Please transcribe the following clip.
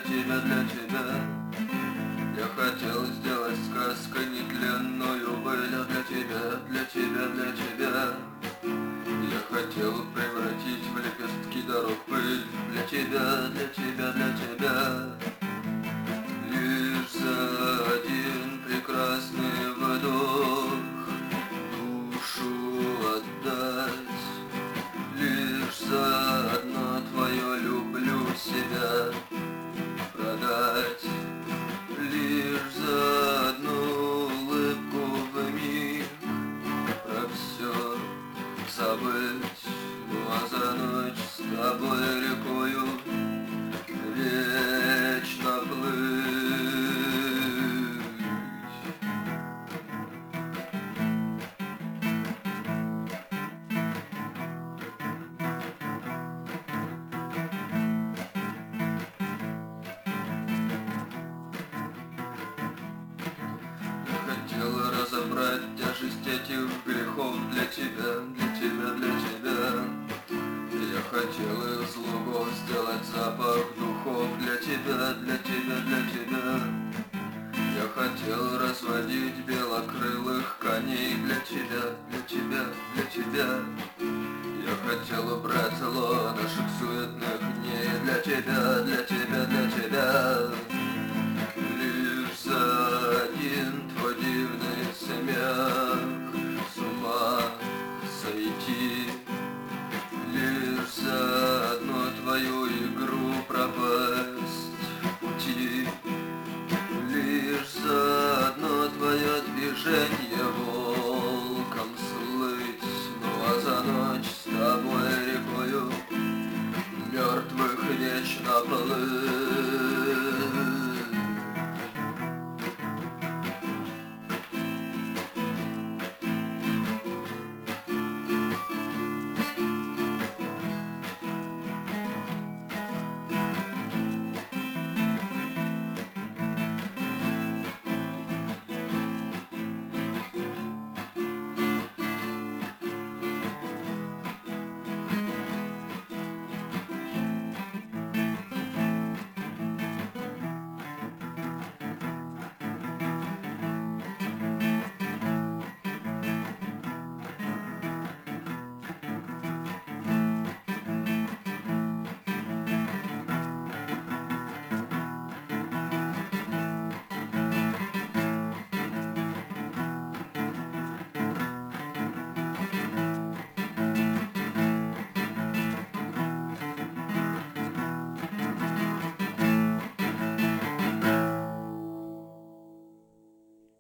тебя, для тебя. Я хотел сделать сказкой нетленную быль, а для тебя, для тебя, для тебя. Я хотел превратить в лепестки дорог пыль, для тебя, для тебя, для тебя. Лишь за один прекрасный вдох душу отдать, лишь за одно твое люблю себя продать, лишь за одну улыбку в миг про все забыть. Ну а за ночь с тобой рекою вечно плыть. Хотел разобрать тяжесть этих грехов для тебя, для тебя, для тебя. Я хотел из лугов сделать запах духов для тебя, для тебя, для тебя. Я хотел разводить белокрылых коней для тебя, для тебя, для тебя. Я хотел убрать зло наших суетных дней для тебя, для тебя, для тебя.